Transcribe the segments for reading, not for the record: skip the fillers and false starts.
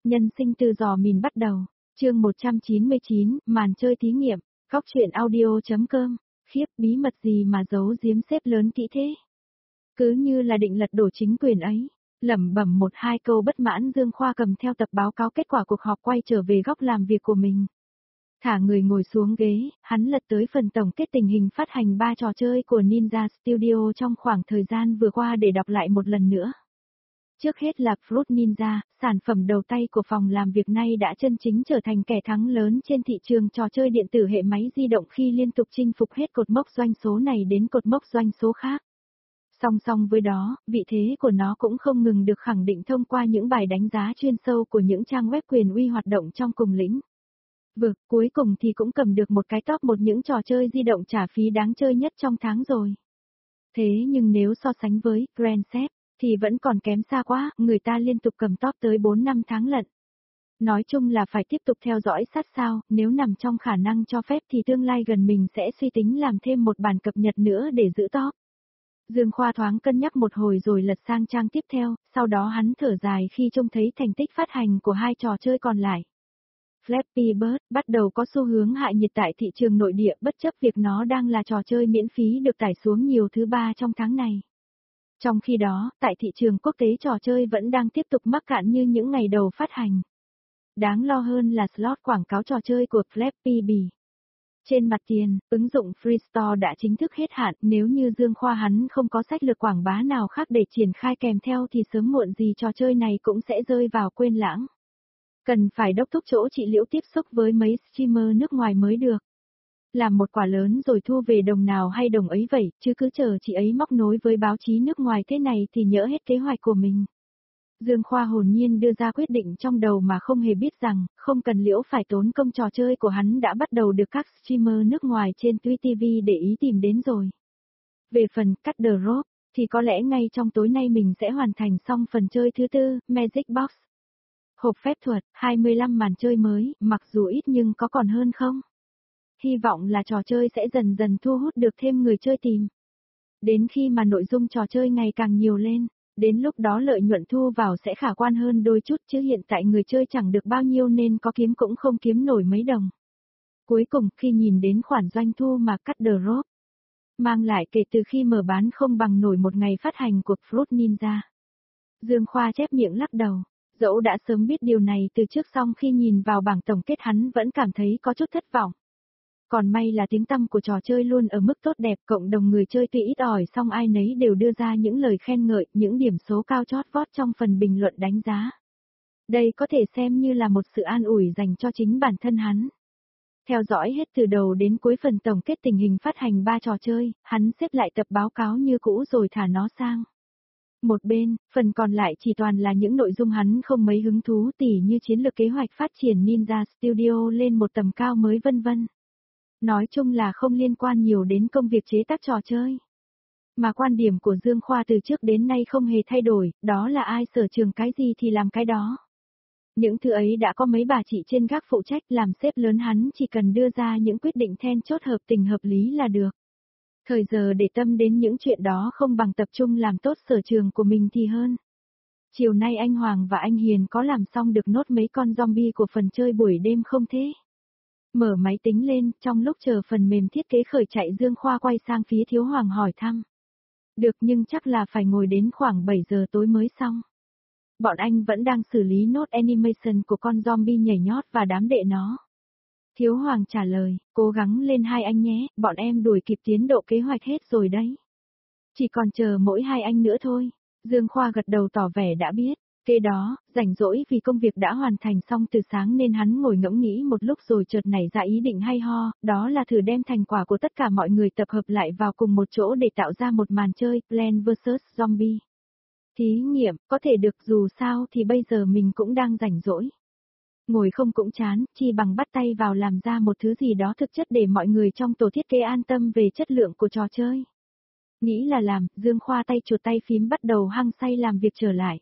Nhân sinh từ giò mìn bắt đầu. Chương 199, màn chơi thí nghiệm. Góc truyện audio.com. Khiếp, bí mật gì mà giấu giếm sếp lớn kỹ thế? Cứ như là định lật đổ chính quyền ấy. Lẩm bẩm một hai câu bất mãn, Dương Khoa cầm theo tập báo cáo kết quả cuộc họp quay trở về góc làm việc của mình. Thả người ngồi xuống ghế, hắn lật tới phần tổng kết tình hình phát hành 3 trò chơi của Ninja Studio trong khoảng thời gian vừa qua để đọc lại một lần nữa. Trước hết là Fruit Ninja, sản phẩm đầu tay của phòng làm việc này đã chân chính trở thành kẻ thắng lớn trên thị trường trò chơi điện tử hệ máy di động khi liên tục chinh phục hết cột mốc doanh số này đến cột mốc doanh số khác. Song song với đó, vị thế của nó cũng không ngừng được khẳng định thông qua những bài đánh giá chuyên sâu của những trang web quyền uy hoạt động trong cùng lĩnh vực. Cuối cùng thì cũng cầm được một cái top một những trò chơi di động trả phí đáng chơi nhất trong tháng rồi. Thế nhưng nếu so sánh với Grand Theft thì vẫn còn kém xa quá, người ta liên tục cầm top tới 4 năm tháng lận. Nói chung là phải tiếp tục theo dõi sát sao, nếu nằm trong khả năng cho phép thì tương lai gần mình sẽ suy tính làm thêm một bản cập nhật nữa để giữ top. Dương Khoa thoáng cân nhắc một hồi rồi lật sang trang tiếp theo, sau đó hắn thở dài khi trông thấy thành tích phát hành của hai trò chơi còn lại. Flappy Bird bắt đầu có xu hướng hạ nhiệt tại thị trường nội địa bất chấp việc nó đang là trò chơi miễn phí được tải xuống nhiều thứ ba trong tháng này. Trong khi đó, tại thị trường quốc tế trò chơi vẫn đang tiếp tục mắc cạn như những ngày đầu phát hành. Đáng lo hơn là slot quảng cáo trò chơi của Flappy Bird. Trên mặt tiền, ứng dụng Free Store đã chính thức hết hạn, nếu như Dương Khoa hắn không có sách lược quảng bá nào khác để triển khai kèm theo thì sớm muộn gì trò chơi này cũng sẽ rơi vào quên lãng. Cần phải đốc thúc chỗ trị liễu tiếp xúc với mấy streamer nước ngoài mới được. Làm một quả lớn rồi thu về đồng nào hay đồng ấy vậy, chứ cứ chờ chị ấy móc nối với báo chí nước ngoài thế này thì nhỡ hết kế hoạch của mình. Dương Khoa hồn nhiên đưa ra quyết định trong đầu mà không hề biết rằng, không cần liễu phải tốn công, trò chơi của hắn đã bắt đầu được các streamer nước ngoài trên Twitch để ý tìm đến rồi. Về phần Cut the Rope, thì có lẽ ngay trong tối nay mình sẽ hoàn thành xong phần chơi thứ tư, Magic Box. Hộp phép thuật, 25 màn chơi mới, mặc dù ít nhưng có còn hơn không? Hy vọng là trò chơi sẽ dần dần thu hút được thêm người chơi tìm. Đến khi mà nội dung trò chơi ngày càng nhiều lên, đến lúc đó lợi nhuận thu vào sẽ khả quan hơn đôi chút, chứ hiện tại người chơi chẳng được bao nhiêu nên có kiếm cũng không kiếm nổi mấy đồng. Cuối cùng khi nhìn đến khoản doanh thu mà Cut the Rope mang lại kể từ khi mở bán không bằng nổi một ngày phát hành của Fruit Ninja, Dương Khoa chép miệng lắc đầu. Dẫu đã sớm biết điều này từ trước, song khi nhìn vào bảng tổng kết hắn vẫn cảm thấy có chút thất vọng. Còn may là tiếng tăm của trò chơi luôn ở mức tốt đẹp, cộng đồng người chơi tuy ít ỏi song ai nấy đều đưa ra những lời khen ngợi, những điểm số cao chót vót trong phần bình luận đánh giá. Đây có thể xem như là một sự an ủi dành cho chính bản thân hắn. Theo dõi hết từ đầu đến cuối phần tổng kết tình hình phát hành 3 trò chơi, hắn xếp lại tập báo cáo như cũ rồi thả nó sang một bên, phần còn lại chỉ toàn là những nội dung hắn không mấy hứng thú, tỉ như chiến lược kế hoạch phát triển Ninja Studio lên một tầm cao mới vân vân. Nói chung là không liên quan nhiều đến công việc chế tác trò chơi. Mà quan điểm của Dương Khoa từ trước đến nay không hề thay đổi, đó là ai sở trường cái gì thì làm cái đó. Những thứ ấy đã có mấy bà chị trên gác phụ trách, làm sếp lớn hắn chỉ cần đưa ra những quyết định then chốt hợp tình hợp lý là được. Thời giờ để tâm đến những chuyện đó không bằng tập trung làm tốt sở trường của mình thì hơn. Chiều nay anh Hoàng và anh Hiền có làm xong được nốt mấy con zombie của phần chơi buổi đêm không thế? Mở máy tính lên, trong lúc chờ phần mềm thiết kế khởi chạy, Dương Khoa quay sang phía Thiếu Hoàng hỏi thăm. Được, nhưng chắc là phải ngồi đến khoảng 7 giờ tối mới xong. Bọn anh vẫn đang xử lý nốt animation của con zombie nhảy nhót và đám đệ nó. Thiếu Hoàng trả lời, cố gắng lên hai anh nhé, bọn em đuổi kịp tiến độ kế hoạch hết rồi đấy. Chỉ còn chờ mỗi hai anh nữa thôi. Dương Khoa gật đầu tỏ vẻ đã biết. Kế đó, rảnh rỗi vì công việc đã hoàn thành xong từ sáng nên hắn ngồi ngẫm nghĩ một lúc rồi chợt nảy ra ý định hay ho, đó là thử đem thành quả của tất cả mọi người tập hợp lại vào cùng một chỗ để tạo ra một màn chơi Plants vs Zombie. Thí nghiệm, có thể được, dù sao thì bây giờ mình cũng đang rảnh rỗi. Ngồi không cũng chán, chi bằng bắt tay vào làm ra một thứ gì đó thực chất để mọi người trong tổ thiết kế an tâm về chất lượng của trò chơi. Nghĩ là làm, Dương Khoa tay chuột tay phím bắt đầu hăng say làm việc trở lại.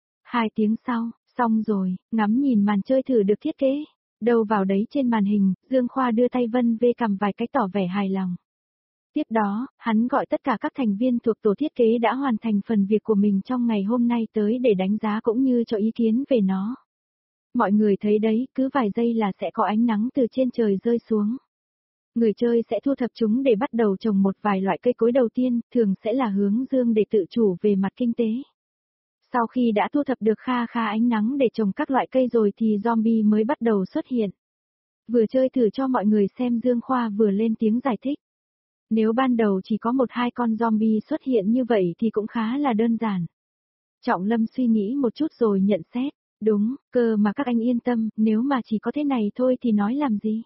2 tiếng sau, xong rồi, ngắm nhìn màn chơi thử được thiết kế. Đâu vào đấy trên màn hình, Dương Khoa đưa tay vân vê cầm vài cái tỏ vẻ hài lòng. Tiếp đó, hắn gọi tất cả các thành viên thuộc tổ thiết kế đã hoàn thành phần việc của mình trong ngày hôm nay tới để đánh giá cũng như cho ý kiến về nó. Mọi người thấy đấy, cứ vài giây là sẽ có ánh nắng từ trên trời rơi xuống. Người chơi sẽ thu thập chúng để bắt đầu trồng một vài loại cây cối đầu tiên, thường sẽ là hướng dương để tự chủ về mặt kinh tế. Sau khi đã thu thập được kha khá ánh nắng để trồng các loại cây rồi thì zombie mới bắt đầu xuất hiện. Vừa chơi thử cho mọi người xem, Dương Khoa vừa lên tiếng giải thích. Nếu ban đầu chỉ có 1-2 con zombie xuất hiện như vậy thì cũng khá là đơn giản. Trọng Lâm suy nghĩ một chút rồi nhận xét. Đúng, cơ mà các anh yên tâm, nếu mà chỉ có thế này thôi thì nói làm gì.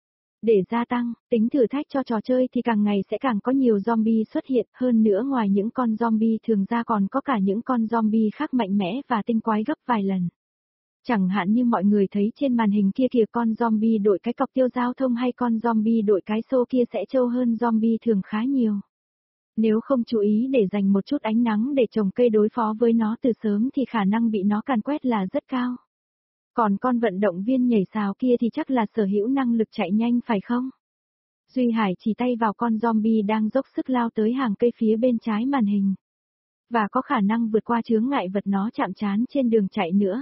Để gia tăng, tính thử thách cho trò chơi thì càng ngày sẽ càng có nhiều zombie xuất hiện, hơn nữa ngoài những con zombie thường ra còn có cả những con zombie khác mạnh mẽ và tinh quái gấp vài lần. Chẳng hạn như mọi người thấy trên màn hình kia kìa, con zombie đội cái cọc tiêu giao thông hay con zombie đội cái xô kia sẽ trâu hơn zombie thường khá nhiều. Nếu không chú ý để dành một chút ánh nắng để trồng cây đối phó với nó từ sớm thì khả năng bị nó càn quét là rất cao. Còn con vận động viên nhảy sào kia thì chắc là sở hữu năng lực chạy nhanh phải không? Duy Hải chỉ tay vào con zombie đang dốc sức lao tới hàng cây phía bên trái màn hình. Và có khả năng vượt qua chướng ngại vật nó chạm trán trên đường chạy nữa.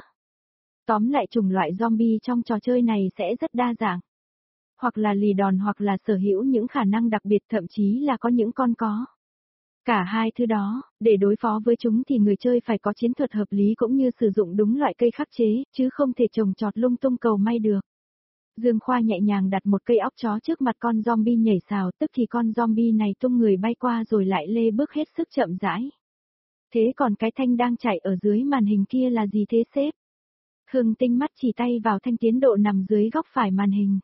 Tóm lại chủng loại zombie trong trò chơi này sẽ rất đa dạng. Hoặc là lì đòn hoặc là sở hữu những khả năng đặc biệt, thậm chí là có những con có. Cả hai thứ đó, để đối phó với chúng thì người chơi phải có chiến thuật hợp lý cũng như sử dụng đúng loại cây khắc chế, chứ không thể trồng trọt lung tung cầu may được. Dương Khoa nhẹ nhàng đặt một cây óc chó trước mặt con zombie nhảy sào, tức thì con zombie này tung người bay qua rồi lại lê bước hết sức chậm rãi. Thế còn cái thanh đang chạy ở dưới màn hình kia là gì thế sếp? Khương Tinh mắt chỉ tay vào thanh tiến độ nằm dưới góc phải màn hình.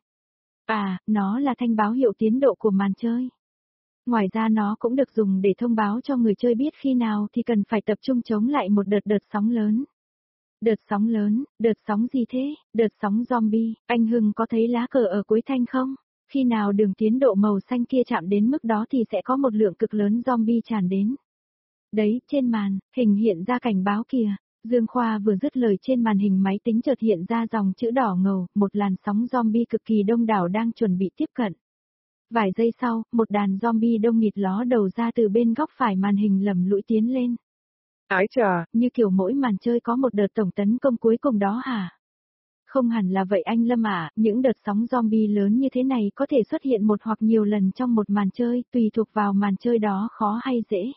À, nó là thanh báo hiệu tiến độ của màn chơi. Ngoài ra nó cũng được dùng để thông báo cho người chơi biết khi nào thì cần phải tập trung chống lại một đợt sóng lớn. Đợt sóng lớn, đợt sóng gì thế? Đợt sóng zombie, anh Hưng có thấy lá cờ ở cuối thanh không? Khi nào đường tiến độ màu xanh kia chạm đến mức đó thì sẽ có một lượng cực lớn zombie tràn đến. Đấy, trên màn, hình hiện ra cảnh báo kìa. Dương Khoa vừa dứt lời trên màn hình máy tính chợt hiện ra dòng chữ đỏ ngầu, một làn sóng zombie cực kỳ đông đảo đang chuẩn bị tiếp cận. Vài giây sau, một đàn zombie đông nghịt ló đầu ra từ bên góc phải màn hình lầm lũi tiến lên. Ái chà, như kiểu mỗi màn chơi có một đợt tổng tấn công cuối cùng đó hả? Không hẳn là vậy anh Lâm ạ, những đợt sóng zombie lớn như thế này có thể xuất hiện một hoặc nhiều lần trong một màn chơi, tùy thuộc vào màn chơi đó khó hay dễ.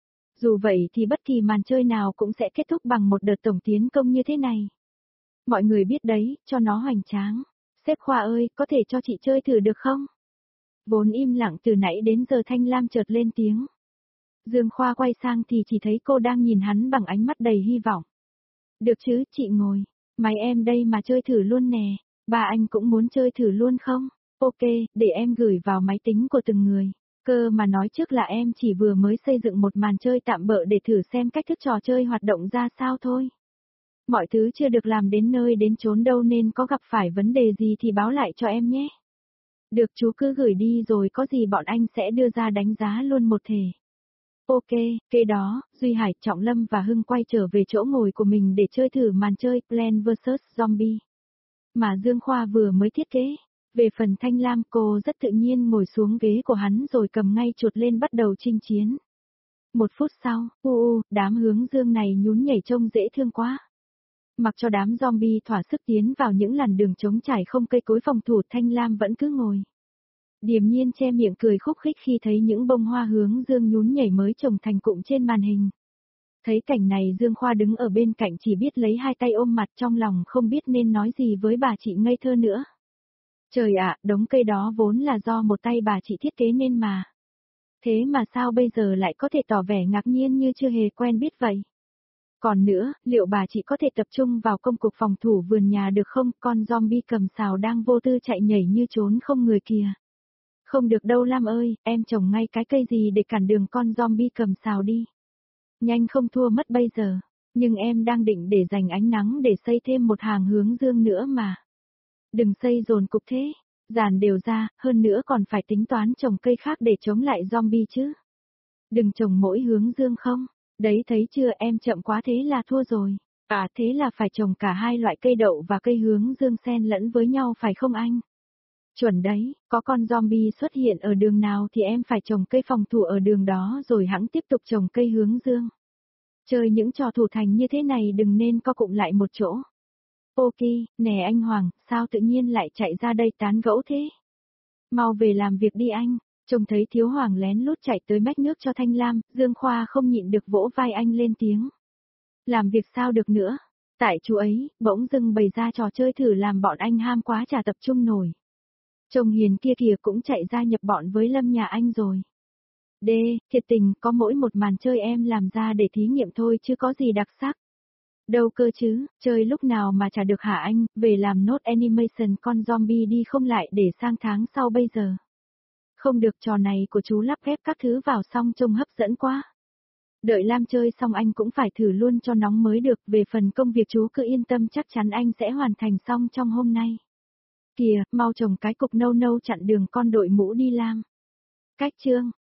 Dù vậy thì bất kỳ màn chơi nào cũng sẽ kết thúc bằng một đợt tổng tiến công như thế này. Mọi người biết đấy, cho nó hoành tráng. Sếp Khoa ơi, có thể cho chị chơi thử được không? Vốn im lặng từ nãy đến giờ Thanh Lam chợt lên tiếng. Dương Khoa quay sang thì chỉ thấy cô đang nhìn hắn bằng ánh mắt đầy hy vọng. Được chứ, chị ngồi. Máy em đây mà chơi thử luôn nè. Ba anh cũng muốn chơi thử luôn không? Ok, để em gửi vào máy tính của từng người. Cơ mà nói trước là em chỉ vừa mới xây dựng một màn chơi tạm bợ để thử xem cách thức trò chơi hoạt động ra sao thôi. Mọi thứ chưa được làm đến nơi đến chốn đâu nên có gặp phải vấn đề gì thì báo lại cho em nhé. Được chú cứ gửi đi rồi có gì bọn anh sẽ đưa ra đánh giá luôn một thể. Ok, kế đó, Duy Hải, Trọng Lâm và Hưng quay trở về chỗ ngồi của mình để chơi thử màn chơi Plants vs Zombie. Mà Dương Khoa vừa mới thiết kế. Về phần Thanh Lam, cô rất tự nhiên ngồi xuống ghế của hắn rồi cầm ngay chuột lên bắt đầu chinh chiến. 1 phút sau, đám hướng dương này nhún nhảy trông dễ thương quá. Mặc cho đám zombie thỏa sức tiến vào những làn đường trống trải không cây cối phòng thủ, Thanh Lam vẫn cứ ngồi. Điềm nhiên che miệng cười khúc khích khi thấy những bông hoa hướng dương nhún nhảy mới trồng thành cụm trên màn hình. Thấy cảnh này Dương Khoa đứng ở bên cạnh chỉ biết lấy hai tay ôm mặt, trong lòng không biết nên nói gì với bà chị ngây thơ nữa. Trời ạ, đống cây đó vốn là do một tay bà chị thiết kế nên mà. Thế mà sao bây giờ lại có thể tỏ vẻ ngạc nhiên như chưa hề quen biết vậy? Còn nữa, liệu bà chị có thể tập trung vào công cuộc phòng thủ vườn nhà được không? Con zombie cầm sào đang vô tư chạy nhảy như trốn không người kìa. Không được đâu Lam ơi, em trồng ngay cái cây gì để cản đường con zombie cầm sào đi. Nhanh không thua mất bây giờ. Nhưng em đang định để dành ánh nắng để xây thêm một hàng hướng dương nữa mà. Đừng xây dồn cục thế, dàn đều ra, hơn nữa còn phải tính toán trồng cây khác để chống lại zombie chứ. Đừng trồng mỗi hướng dương không, đấy thấy chưa, em chậm quá thế là thua rồi. À thế là phải trồng cả hai loại cây đậu và cây hướng dương xen lẫn với nhau phải không anh? Chuẩn đấy, có con zombie xuất hiện ở đường nào thì em phải trồng cây phòng thủ ở đường đó rồi hẵng tiếp tục trồng cây hướng dương. Chơi những trò thủ thành như thế này đừng nên co cụm lại một chỗ. Poki, nè anh Hoàng, sao tự nhiên lại chạy ra đây tán gẫu thế? Mau về làm việc đi anh. Trông thấy Thiếu Hoàng lén lút chạy tới mách nước cho Thanh Lam, Dương Khoa không nhịn được vỗ vai anh lên tiếng. Làm việc sao được nữa? Tại chú ấy, bỗng dưng bày ra trò chơi thử làm bọn anh ham quá chả tập trung nổi. Chồng hiền kia kìa cũng chạy ra nhập bọn với Lâm nhà anh rồi. Thiệt tình, có mỗi một màn chơi em làm ra để thí nghiệm thôi chứ có gì đặc sắc. Đâu cơ chứ, chơi lúc nào mà chả được hả anh, về làm nốt animation con zombie đi không lại để sang tháng sau bây giờ. Không được, trò này của chú lắp ghép các thứ vào xong trông hấp dẫn quá. Đợi Lam chơi xong anh cũng phải thử luôn cho nóng mới được, về phần công việc chú cứ yên tâm, chắc chắn anh sẽ hoàn thành xong trong hôm nay. Kìa, mau trồng cái cục nâu nâu chặn đường con đội mũ đi Lam. Cách chương